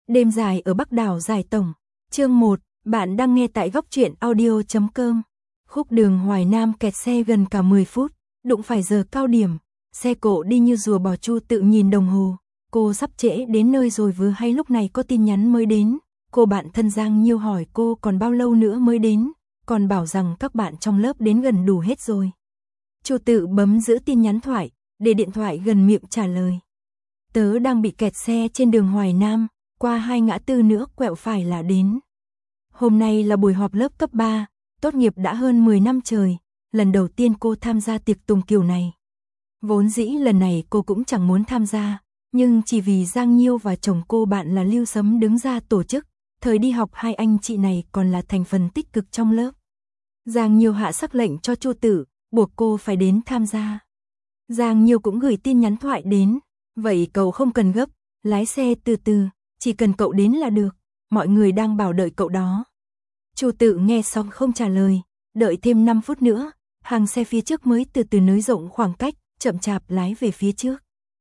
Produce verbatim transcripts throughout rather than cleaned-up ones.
Đêm dài ở Bắc đảo Giải Tổng. Chương một, bạn đang nghe tại góc truyện audio chấm com. Khúc đường Hoài Nam kẹt xe gần cả mười phút, đụng phải giờ cao điểm, xe cộ đi như rùa bò. Chu tự nhìn đồng hồ, cô sắp trễ đến nơi rồi. Vừa hay lúc này có tin nhắn mới đến, cô bạn thân Giang Nhiêu hỏi cô còn bao lâu nữa mới đến, còn bảo rằng các bạn trong lớp đến gần đủ hết rồi. Chu tự bấm giữ tin nhắn thoại, để điện thoại gần miệng trả lời. Tớ đang bị kẹt xe trên đường Hoài Nam, qua hai ngã tư nữa quẹo phải là đến. Hôm nay là buổi họp lớp cấp ba, tốt nghiệp đã hơn mười năm trời, lần đầu tiên cô tham gia tiệc tùng kiểu này. Vốn dĩ lần này cô cũng chẳng muốn tham gia, nhưng chỉ vì Giang Nhiêu và chồng cô bạn là Lưu Sấm đứng ra tổ chức, thời đi học hai anh chị này còn là thành phần tích cực trong lớp. Giang Nhiêu hạ sắc lệnh cho Chu Tử, buộc cô phải đến tham gia. Giang Nhiêu cũng gửi tin nhắn thoại đến, vậy cậu không cần gấp, lái xe từ từ, chỉ cần cậu đến là được, mọi người đang bảo đợi cậu đó. Chu Tự nghe xong không trả lời, đợi thêm năm phút nữa, hàng xe phía trước mới từ từ nới rộng khoảng cách, chậm chạp lái về phía trước.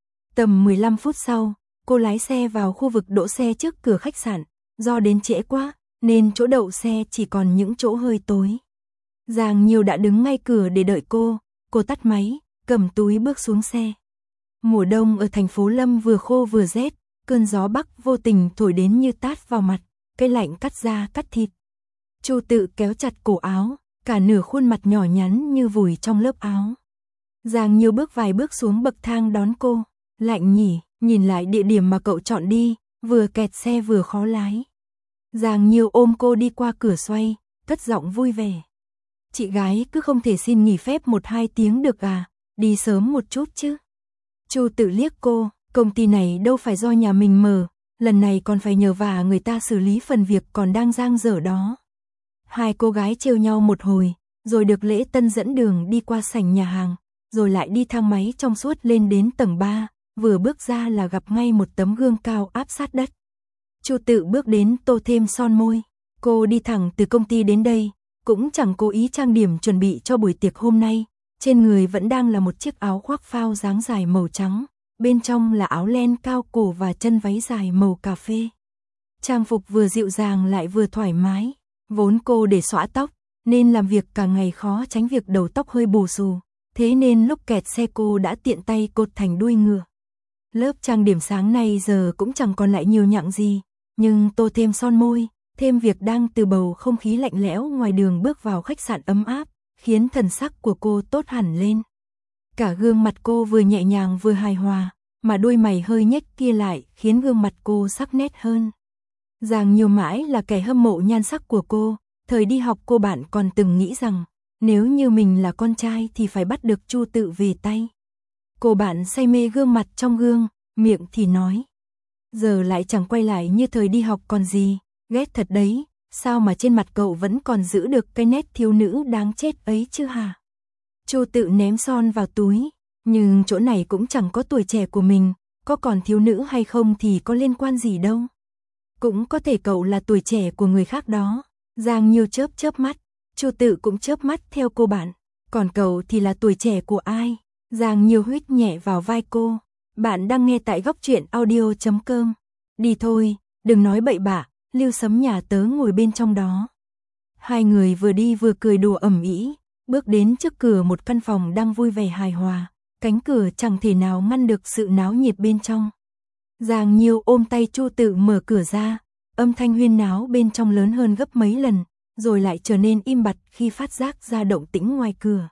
Tầm mười lăm phút sau, cô lái xe vào khu vực đỗ xe trước cửa khách sạn, do đến trễ quá, nên chỗ đậu xe chỉ còn những chỗ hơi tối. Giang Nhiêu đã đứng ngay cửa để đợi cô, cô tắt máy, cầm túi bước xuống xe. Mùa đông ở thành phố Lâm vừa khô vừa rét, cơn gió bắc vô tình thổi đến như tát vào mặt, cái lạnh cắt da cắt thịt. Chu Tự kéo chặt cổ áo, cả nửa khuôn mặt nhỏ nhắn như vùi trong lớp áo. Giang Nhiêu bước vài bước xuống bậc thang đón cô, lạnh nhỉ, nhìn lại địa điểm mà cậu chọn đi, vừa kẹt xe vừa khó lái. Giang Nhiêu ôm cô đi qua cửa xoay, cất giọng vui vẻ. Chị gái cứ không thể xin nghỉ phép một hai tiếng được à, đi sớm một chút chứ. Chu Tự liếc cô, công ty này đâu phải do nhà mình mở, lần này còn phải nhờ vả người ta xử lý phần việc còn đang dang dở đó. Hai cô gái trêu nhau một hồi, rồi được Lễ Tân dẫn đường đi qua sảnh nhà hàng, rồi lại đi thang máy trong suốt lên đến tầng ba, vừa bước ra là gặp ngay một tấm gương cao áp sát đất. Chu Tự bước đến tô thêm son môi, cô đi thẳng từ công ty đến đây, cũng chẳng cố ý trang điểm chuẩn bị cho buổi tiệc hôm nay, trên người vẫn đang là một chiếc áo khoác phao dáng dài màu trắng, bên trong là áo len cao cổ và chân váy dài màu cà phê. Trang phục vừa dịu dàng lại vừa thoải mái, vốn cô để xõa tóc, nên làm việc cả ngày khó tránh việc đầu tóc hơi bù xù, thế nên lúc kẹt xe cô đã tiện tay cột thành đuôi ngựa. Lớp trang điểm sáng nay giờ cũng chẳng còn lại nhiều nhặng gì, nhưng tô thêm son môi, thêm việc đang từ bầu không khí lạnh lẽo ngoài đường bước vào khách sạn ấm áp, khiến thần sắc của cô tốt hẳn lên. Cả gương mặt cô vừa nhẹ nhàng vừa hài hòa, mà đôi mày hơi nhếch kia lại khiến gương mặt cô sắc nét hơn. Giang Nhiêu mãi là kẻ hâm mộ nhan sắc của cô, thời đi học cô bạn còn từng nghĩ rằng, nếu như mình là con trai thì phải bắt được Chu Tự về tay. Cô bạn say mê gương mặt trong gương, miệng thì nói, giờ lại chẳng quay lại như thời đi học còn gì, ghét thật đấy, sao mà trên mặt cậu vẫn còn giữ được cái nét thiếu nữ đáng chết ấy chứ hả? Chu Tự ném son vào túi, nhưng chỗ này cũng chẳng có tuổi trẻ của mình, có còn thiếu nữ hay không thì có liên quan gì đâu. Cũng có thể cậu là tuổi trẻ của người khác đó. Giang Nhiêu chớp chớp mắt, Chu Tự cũng chớp mắt theo cô bạn, còn cậu thì là tuổi trẻ của ai? Giang Nhiêu huýt nhẹ vào vai cô, bạn đang nghe tại góc truyện audio chấm com. Đi thôi, đừng nói bậy bạ, Lưu Sấm nhà tớ ngồi bên trong đó. Hai người vừa đi vừa cười đùa ầm ĩ, bước đến trước cửa một căn phòng đang vui vẻ hài hòa, cánh cửa chẳng thể nào ngăn được sự náo nhiệt bên trong. Giang Nhiêu ôm tay Chu Tự mở cửa ra, âm thanh huyên náo bên trong lớn hơn gấp mấy lần, rồi lại trở nên im bặt khi phát giác ra động tĩnh ngoài cửa.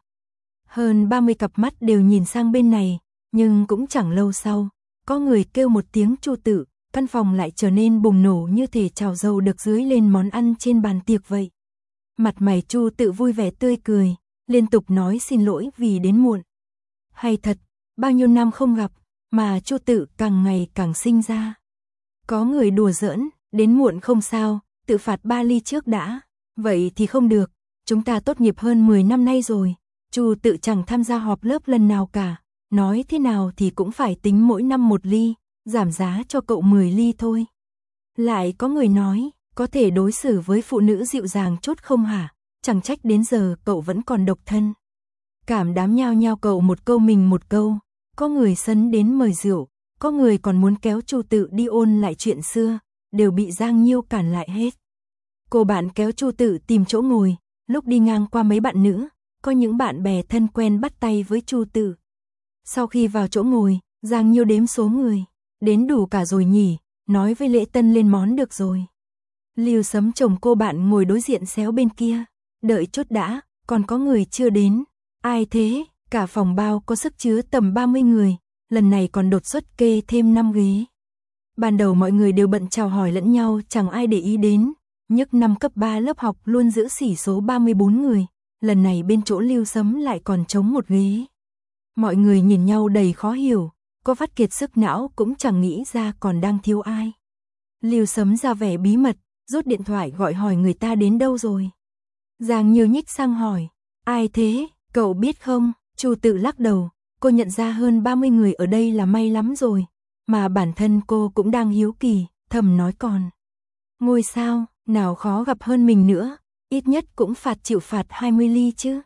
Hơn ba mươi cặp mắt đều nhìn sang bên này, nhưng cũng chẳng lâu sau, có người kêu một tiếng Chu Tự, căn phòng lại trở nên bùng nổ như thể chảo dầu được dưới lên món ăn trên bàn tiệc vậy. Mặt mày Chu Tự vui vẻ tươi cười, liên tục nói xin lỗi vì đến muộn. Hay thật, bao nhiêu năm không gặp, mà Chu Tự càng ngày càng sinh ra. Có người đùa giỡn, đến muộn không sao, tự phạt ba ly trước đã. Vậy thì không được, chúng ta tốt nghiệp hơn mười năm nay rồi, Chu Tự chẳng tham gia họp lớp lần nào cả, nói thế nào thì cũng phải tính mỗi năm một ly, giảm giá cho cậu mười ly thôi. Lại có người nói, có thể đối xử với phụ nữ dịu dàng chút không hả, chẳng trách đến giờ cậu vẫn còn độc thân. Cảm đám nhao nhao cậu một câu mình một câu, có người sấn đến mời rượu, có người còn muốn kéo Chu Tự đi ôn lại chuyện xưa, đều bị Giang Nhiêu cản lại hết. Cô bạn kéo Chu Tự tìm chỗ ngồi, lúc đi ngang qua mấy bạn nữ, có những bạn bè thân quen bắt tay với Chu Tự. Sau khi vào chỗ ngồi, Giang Nhiêu đếm số người, đến đủ cả rồi nhỉ, nói với Lễ Tân lên món được rồi. Lưu Sấm chồng cô bạn ngồi đối diện xéo bên kia, đợi chút đã, còn có người chưa đến. Ai thế? Cả phòng bao có sức chứa tầm ba mươi người, lần này còn đột xuất kê thêm năm ghế. Ban đầu mọi người đều bận chào hỏi lẫn nhau, chẳng ai để ý đến. Nhức năm cấp ba lớp học luôn giữ xỉ số ba mươi bốn người, lần này bên chỗ Lưu Sấm lại còn trống một ghế. Mọi người nhìn nhau đầy khó hiểu, có vắt kiệt sức não cũng chẳng nghĩ ra còn đang thiếu ai. Lưu Sấm ra vẻ bí mật, rút điện thoại gọi hỏi người ta đến đâu rồi. Giang Nhiêu nhích sang hỏi, ai thế, cậu biết không? Chu Tự lắc đầu, cô nhận ra hơn ba mươi người ở đây là may lắm rồi, mà bản thân cô cũng đang hiếu kỳ, thầm nói còn. Ngôi sao, nào khó gặp hơn mình nữa, ít nhất cũng phạt chịu phạt hai mươi ly chứ.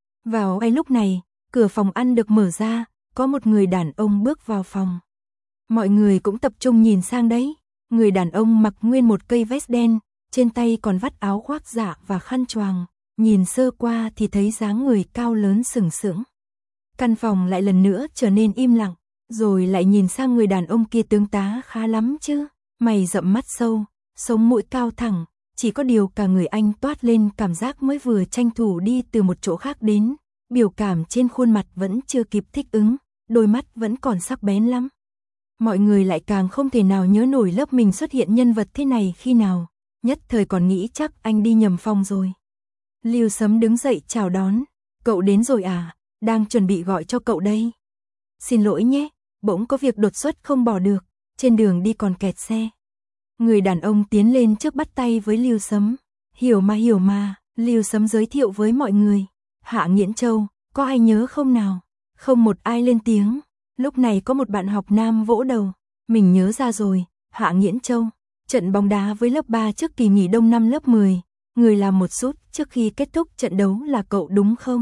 Vào ngay lúc này, cửa phòng ăn được mở ra, có một người đàn ông bước vào phòng. Mọi người cũng tập trung nhìn sang đấy, người đàn ông mặc nguyên một cây vest đen, trên tay còn vắt áo khoác dạ và khăn choàng, nhìn sơ qua thì thấy dáng người cao lớn sừng sững. Căn phòng lại lần nữa trở nên im lặng, rồi lại nhìn sang người đàn ông kia tướng tá khá lắm chứ, mày rậm mắt sâu, sống mũi cao thẳng, chỉ có điều cả người anh toát lên cảm giác mới vừa tranh thủ đi từ một chỗ khác đến, biểu cảm trên khuôn mặt vẫn chưa kịp thích ứng, đôi mắt vẫn còn sắc bén lắm. Mọi người lại càng không thể nào nhớ nổi lớp mình xuất hiện nhân vật thế này khi nào, nhất thời còn nghĩ chắc anh đi nhầm phòng rồi. Lưu Sấm đứng dậy chào đón, cậu đến rồi à, đang chuẩn bị gọi cho cậu đây. Xin lỗi nhé, bỗng có việc đột xuất không bỏ được, trên đường đi còn kẹt xe. Người đàn ông tiến lên trước bắt tay với Lưu Sấm, hiểu mà hiểu mà, Lưu Sấm giới thiệu với mọi người, Hạ Nghiễn Châu, có ai nhớ không nào? Không một ai lên tiếng, lúc này có một bạn học nam vỗ đầu, mình nhớ ra rồi, Hạ Nghiễn Châu, trận bóng đá với lớp ba trước kỳ nghỉ đông năm lớp mười, người làm một sút trước khi kết thúc trận đấu là cậu đúng không?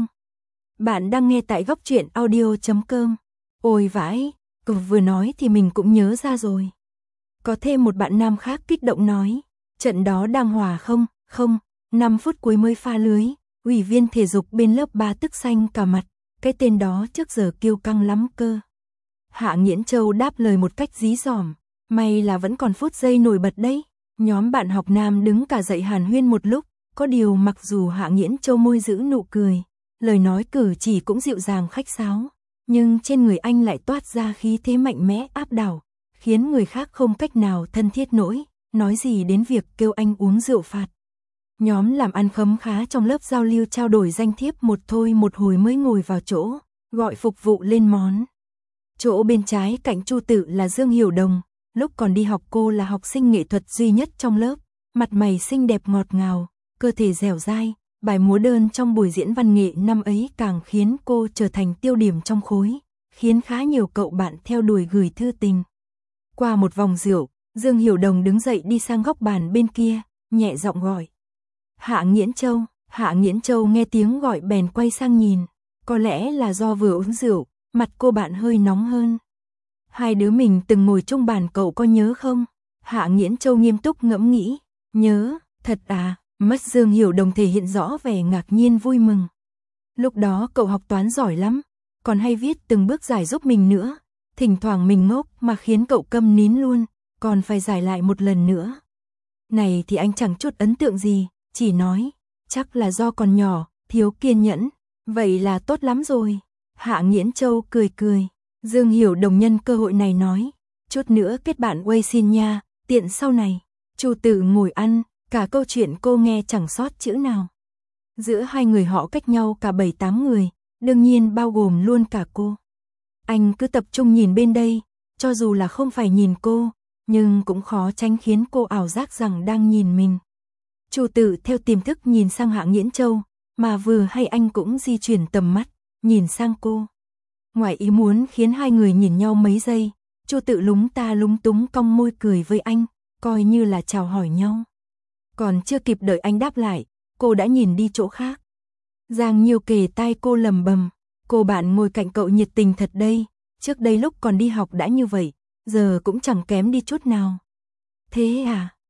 Bạn đang nghe tại góc truyện audio chấm com. Ôi vãi, cậu vừa nói thì mình cũng nhớ ra rồi. Có thêm một bạn nam khác kích động nói, trận đó đang hòa không, không, năm phút cuối mới pha lưới, ủy viên thể dục bên lớp ba tức xanh cả mặt, cái tên đó trước giờ kiêu căng lắm cơ. Hạ Nghiễn Châu đáp lời một cách dí dỏm, may là vẫn còn phút giây nổi bật đấy. Nhóm bạn học nam đứng cả dậy hàn huyên một lúc, có điều mặc dù Hạ Nghiễn Châu môi giữ nụ cười, lời nói cử chỉ cũng dịu dàng khách sáo, nhưng trên người anh lại toát ra khí thế mạnh mẽ áp đảo, khiến người khác không cách nào thân thiết nổi, nói gì đến việc kêu anh uống rượu phạt. Nhóm làm ăn khấm khá trong lớp giao lưu trao đổi danh thiếp một thôi một hồi mới ngồi vào chỗ, gọi phục vụ lên món. Chỗ bên trái cạnh Chu Tự là Dương Hiểu Đồng, lúc còn đi học cô là học sinh nghệ thuật duy nhất trong lớp, mặt mày xinh đẹp ngọt ngào, cơ thể dẻo dai, bài múa đơn trong buổi diễn văn nghệ năm ấy càng khiến cô trở thành tiêu điểm trong khối, khiến khá nhiều cậu bạn theo đuổi gửi thư tình. Qua một vòng rượu, Dương Hiểu Đồng đứng dậy đi sang góc bàn bên kia, nhẹ giọng gọi. Hạ Nghiễn Châu, Hạ Nghiễn Châu nghe tiếng gọi bèn quay sang nhìn, có lẽ là do vừa uống rượu, mặt cô bạn hơi nóng hơn. Hai đứa mình từng ngồi chung bàn cậu có nhớ không? Hạ Nghiễn Châu nghiêm túc ngẫm nghĩ, nhớ, thật à, mắt Dương Hiểu Đồng thể hiện rõ vẻ ngạc nhiên vui mừng. Lúc đó cậu học toán giỏi lắm, còn hay viết từng bước giải giúp mình nữa, thỉnh thoảng mình ngốc mà khiến cậu câm nín luôn, còn phải giải lại một lần nữa. Này thì anh chẳng chút ấn tượng gì, chỉ nói, chắc là do còn nhỏ, thiếu kiên nhẫn, vậy là tốt lắm rồi. Hạ Nghiễn Châu cười cười, Dương Hiểu Đồng nhân cơ hội này nói, chút nữa kết bạn Weixin nha, tiện sau này. Chu Tự ngồi ăn, cả câu chuyện cô nghe chẳng sót chữ nào. Giữa hai người họ cách nhau cả bảy tám người, đương nhiên bao gồm luôn cả cô. Anh cứ tập trung nhìn bên đây, cho dù là không phải nhìn cô, nhưng cũng khó tránh khiến cô ảo giác rằng đang nhìn mình. Chu Tự theo tiềm thức nhìn sang Hạ Nghiễn Châu, mà vừa hay anh cũng di chuyển tầm mắt, nhìn sang cô. Ngoài ý muốn khiến hai người nhìn nhau mấy giây, Chu Tự lúng ta lúng túng cong môi cười với anh, coi như là chào hỏi nhau. Còn chưa kịp đợi anh đáp lại, cô đã nhìn đi chỗ khác. Giang Nhiêu kề tai cô lầm bầm, cô bạn ngồi cạnh cậu nhiệt tình thật đây, trước đây lúc còn đi học đã như vậy, giờ cũng chẳng kém đi chút nào. Thế à?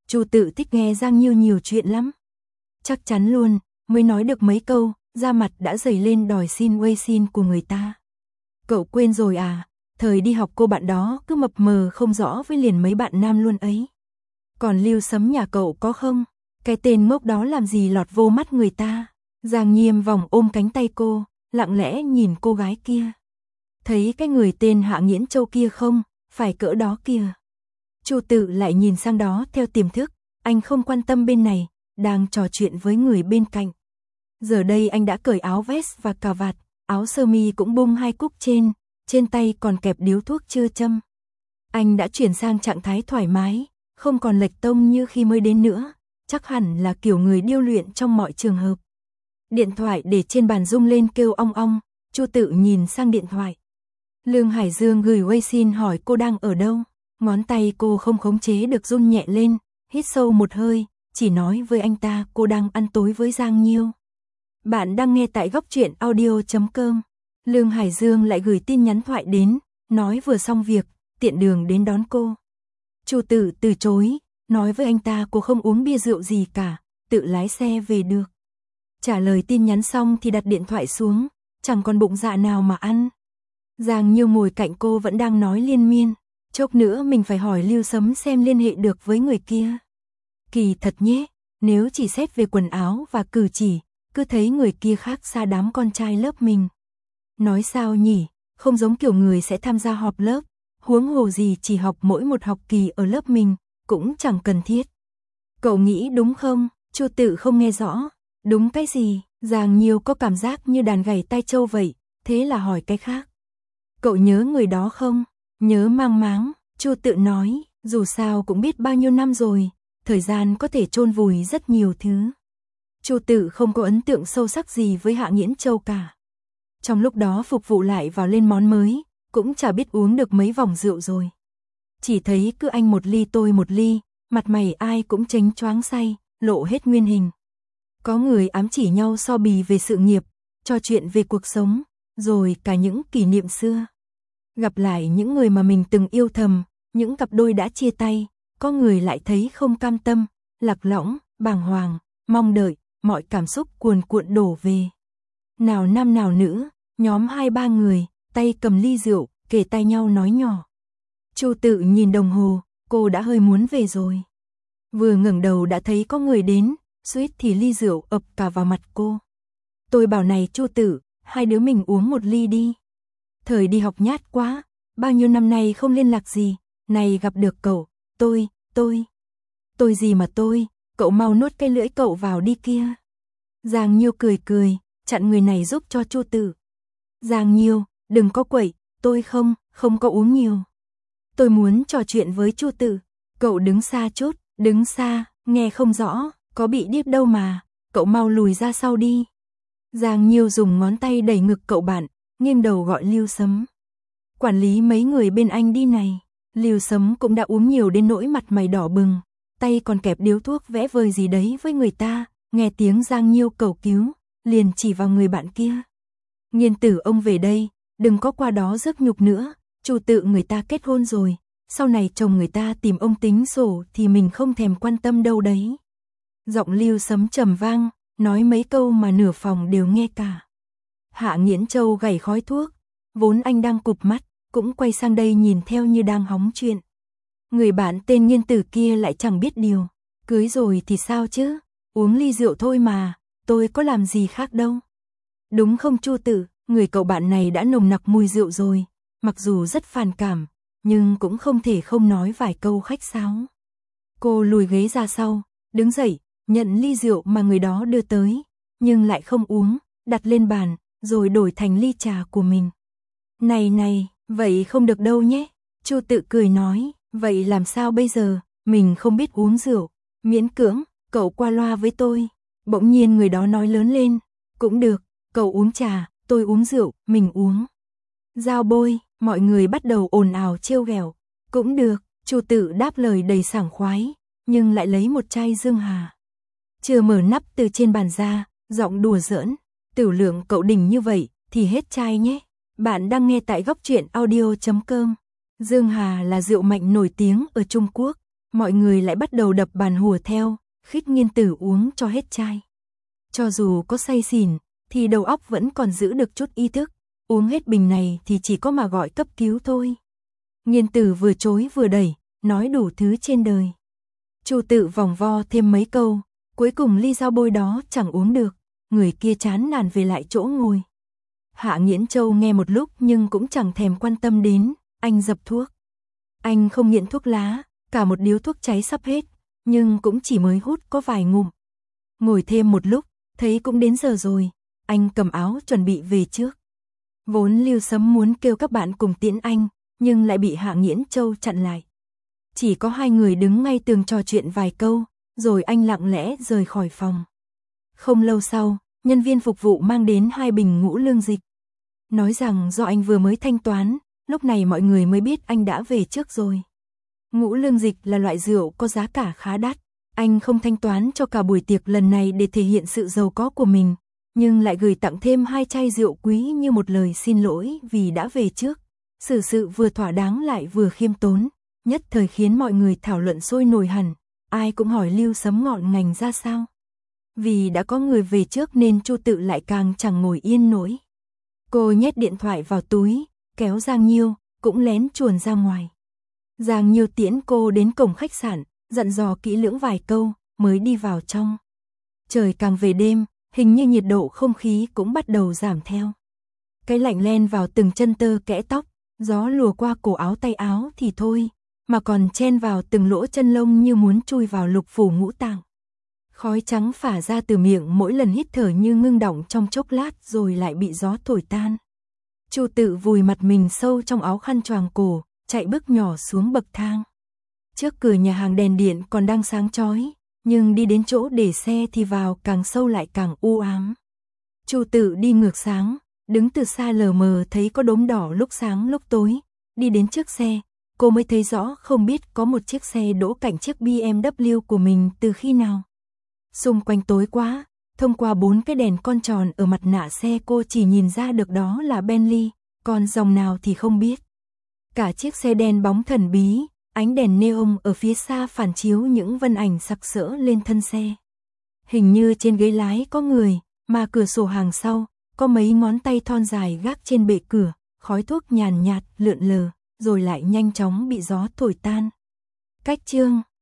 Chu Tự thích nghe Giang Nhiêu nhiều chuyện lắm. Chắc chắn luôn, mới nói được mấy câu, da mặt đã dày lên đòi xin quay xin của người ta. Cậu quên rồi à, thời đi học cô bạn đó cứ mập mờ không rõ với liền mấy bạn nam luôn ấy. Còn Lưu Sấm nhà cậu có không? Cái tên ngốc đó làm gì lọt vô mắt người ta? Giang Nhiêm vòng ôm cánh tay cô, lặng lẽ nhìn cô gái kia. Thấy cái người tên Hạ Nghiễn Châu kia không? Phải cỡ đó kìa. Chu Tự lại nhìn sang đó theo tiềm thức, anh không quan tâm bên này, đang trò chuyện với người bên cạnh. Giờ đây anh đã cởi áo vest và cà vạt, áo sơ mi cũng bung hai cúc trên, trên tay còn kẹp điếu thuốc chưa châm. Anh đã chuyển sang trạng thái thoải mái, không còn lệch tông như khi mới đến nữa, chắc hẳn là kiểu người điêu luyện trong mọi trường hợp. Điện thoại để trên bàn rung lên kêu ong ong, Chu Tự nhìn sang điện thoại. Lương Hải Dương gửi quay xin hỏi cô đang ở đâu, ngón tay cô không khống chế được run nhẹ lên, hít sâu một hơi, chỉ nói với anh ta cô đang ăn tối với Giang Nhiêu. Bạn đang nghe tại góc truyện audio chấm com. Lương Hải Dương lại gửi tin nhắn thoại đến, nói vừa xong việc, tiện đường đến đón cô. Chu Tự từ chối, nói với anh ta cô không uống bia rượu gì cả, tự lái xe về được. Trả lời tin nhắn xong thì đặt điện thoại xuống, chẳng còn bụng dạ nào mà ăn. Giang Nhiêu ngồi cạnh cô vẫn đang nói liên miên, chốc nữa mình phải hỏi Lưu Sấm xem liên hệ được với người kia. Kỳ thật nhé, nếu chỉ xét về quần áo và cử chỉ, cứ thấy người kia khác xa đám con trai lớp mình. Nói sao nhỉ, không giống kiểu người sẽ tham gia họp lớp, huống hồ gì chỉ học mỗi một học kỳ ở lớp mình, cũng chẳng cần thiết. Cậu nghĩ đúng không? Chu Tự không nghe rõ. Đúng cái gì? Giang Nhiêu có cảm giác như đàn gảy tai trâu vậy, thế là hỏi cái khác. Cậu nhớ người đó không? Nhớ mang máng, Chu Tự nói, dù sao cũng biết bao nhiêu năm rồi, thời gian có thể chôn vùi rất nhiều thứ. Chu Tự không có ấn tượng sâu sắc gì với Hạ Nghiễn Châu cả. Trong lúc đó phục vụ lại vào lên món mới, cũng chả biết uống được mấy vòng rượu rồi. Chỉ thấy cứ anh một ly tôi một ly, mặt mày ai cũng chếnh choáng say, lộ hết nguyên hình. Có người ám chỉ nhau so bì về sự nghiệp, trò chuyện về cuộc sống, rồi cả những kỷ niệm xưa. Gặp lại những người mà mình từng yêu thầm, những cặp đôi đã chia tay, có người lại thấy không cam tâm, lạc lõng, bàng hoàng, mong đợi, mọi cảm xúc cuồn cuộn đổ về. Nào nam nào nữ, nhóm hai ba người, tay cầm ly rượu, kề tay nhau nói nhỏ. Chu Tự nhìn đồng hồ, cô đã hơi muốn về rồi. Vừa ngẩng đầu đã thấy có người đến, suýt thì ly rượu ập cả vào mặt cô. Tôi bảo này Chu Tự, hai đứa mình uống một ly đi. Thời đi học nhát quá, bao nhiêu năm nay không liên lạc gì, này gặp được cậu, tôi, tôi. Tôi gì mà tôi, cậu mau nuốt cái lưỡi cậu vào đi kia. Giang Nhiêu cười cười, chặn người này giúp cho Chu Tự. Giang Nhiêu, đừng có quậy, tôi không, không có uống nhiều. Tôi muốn trò chuyện với Chu Tự. Cậu đứng xa chút, đứng xa, nghe không rõ, có bị điếc đâu mà, cậu mau lùi ra sau đi. Giang Nhiêu dùng ngón tay đẩy ngực cậu bạn, nghiêng đầu gọi Lưu Sấm. Quản lý mấy người bên anh đi này. Lưu Sấm cũng đã uống nhiều đến nỗi mặt mày đỏ bừng, tay còn kẹp điếu thuốc vẽ vời gì đấy với người ta, nghe tiếng Giang Nhiêu cầu cứu, liền chỉ vào người bạn kia. Nghiên tử ông về đây, đừng có qua đó rước nhục nữa, Chu Tự người ta kết hôn rồi, sau này chồng người ta tìm ông tính sổ thì mình không thèm quan tâm đâu đấy. Giọng Lưu Sấm trầm vang, nói mấy câu mà nửa phòng đều nghe cả. Hạ Nghiễn Châu gảy khói thuốc, vốn anh đang cụp mắt, cũng quay sang đây nhìn theo như đang hóng chuyện. Người bạn tên Nghiên tử kia lại chẳng biết điều, cưới rồi thì sao chứ, uống ly rượu thôi mà, tôi có làm gì khác đâu. Đúng không Chu Tự, người cậu bạn này đã nồng nặc mùi rượu rồi, mặc dù rất phản cảm, nhưng cũng không thể không nói vài câu khách sáo. Cô lùi ghế ra sau, đứng dậy, nhận ly rượu mà người đó đưa tới, nhưng lại không uống, đặt lên bàn, rồi đổi thành ly trà của mình. Này này, vậy không được đâu nhé. Chu Tự cười nói, vậy làm sao bây giờ, mình không biết uống rượu, miễn cưỡng, cậu qua loa với tôi. Bỗng nhiên người đó nói lớn lên, cũng được, cậu uống trà, tôi uống rượu, mình uống. Giao bôi, mọi người bắt đầu ồn ào trêu ghẹo. Cũng được, Chu Tự đáp lời đầy sảng khoái, nhưng lại lấy một chai Dương Hà. Chưa mở nắp từ trên bàn ra, giọng đùa giỡn, tiểu lượng cậu đỉnh như vậy thì hết chai nhé. Bạn đang nghe tại góc truyện audio chấm com. Dương Hà là rượu mạnh nổi tiếng ở Trung Quốc, Mọi người lại bắt đầu đập bàn hùa theo, khích Nghiên Tử uống cho hết chai. Cho dù có say xỉn, thì đầu óc vẫn còn giữ được chút ý thức, uống hết bình này thì chỉ có mà gọi cấp cứu thôi. Nghiên Tử vừa chối vừa đẩy, nói đủ thứ trên đời. Chu Tự vòng vo thêm mấy câu, cuối cùng ly dao bôi đó chẳng uống được, người kia chán nản về lại chỗ ngồi. Hạ Nghiễn Châu nghe một lúc nhưng cũng chẳng thèm quan tâm đến, anh dập thuốc. Anh không nghiện thuốc lá, cả một điếu thuốc cháy sắp hết, nhưng cũng chỉ mới hút có vài ngụm. Ngồi thêm một lúc, thấy cũng đến giờ rồi, anh cầm áo chuẩn bị về trước. Vốn Lưu Sấm muốn kêu các bạn cùng tiễn anh, nhưng lại bị Hạ Nghiễn Châu chặn lại. Chỉ có hai người đứng ngay tường trò chuyện vài câu, rồi anh lặng lẽ rời khỏi phòng. Không lâu sau, nhân viên phục vụ mang đến hai bình ngũ lương dịch. Nói rằng do anh vừa mới thanh toán, lúc này mọi người mới biết anh đã về trước rồi. Ngũ lương dịch là loại rượu có giá cả khá đắt. Anh không thanh toán cho cả buổi tiệc lần này để thể hiện sự giàu có của mình, nhưng lại gửi tặng thêm hai chai rượu quý như một lời xin lỗi vì đã về trước. Xử sự vừa thỏa đáng lại vừa khiêm tốn, nhất thời khiến mọi người thảo luận sôi nổi hẳn, ai cũng hỏi Lưu Sấm ngọn ngành ra sao. Vì đã có người về trước nên Chu Tự lại càng chẳng ngồi yên nổi. Cô nhét điện thoại vào túi, kéo Giang Nhiêu, cũng lén chuồn ra ngoài. Giang Nhiêu tiễn cô đến cổng khách sạn, dặn dò kỹ lưỡng vài câu, mới đi vào trong. Trời càng về đêm, hình như nhiệt độ không khí cũng bắt đầu giảm theo. Cái lạnh len vào từng chân tơ kẽ tóc, gió lùa qua cổ áo tay áo thì thôi, mà còn chen vào từng lỗ chân lông như muốn chui vào lục phủ ngũ tạng. Khói trắng phả ra từ miệng mỗi lần hít thở như ngưng đọng trong chốc lát rồi lại bị gió thổi tan. Chu Tự vùi mặt mình sâu trong áo khăn choàng cổ, chạy bước nhỏ xuống bậc thang. Trước cửa nhà hàng đèn điện còn đang sáng chói, nhưng đi đến chỗ để xe thì vào càng sâu lại càng u ám. Chu Tự đi ngược sáng, đứng từ xa lờ mờ thấy có đốm đỏ lúc sáng lúc tối, đi đến trước xe, cô mới thấy rõ không biết có một chiếc xe đỗ cạnh chiếc bê em vê của mình từ khi nào. Xung quanh tối quá, thông qua bốn cái đèn con tròn ở mặt nạ xe cô chỉ nhìn ra được đó là Bentley, còn dòng nào thì không biết. Cả chiếc xe đen bóng thần bí, ánh đèn neon ở phía xa phản chiếu những vân ảnh sặc sỡ lên thân xe. Hình như trên ghế lái có người, mà cửa sổ hàng sau, có mấy ngón tay thon dài gác trên bệ cửa, khói thuốc nhàn nhạt lượn lờ, rồi lại nhanh chóng bị gió thổi tan. Cách chương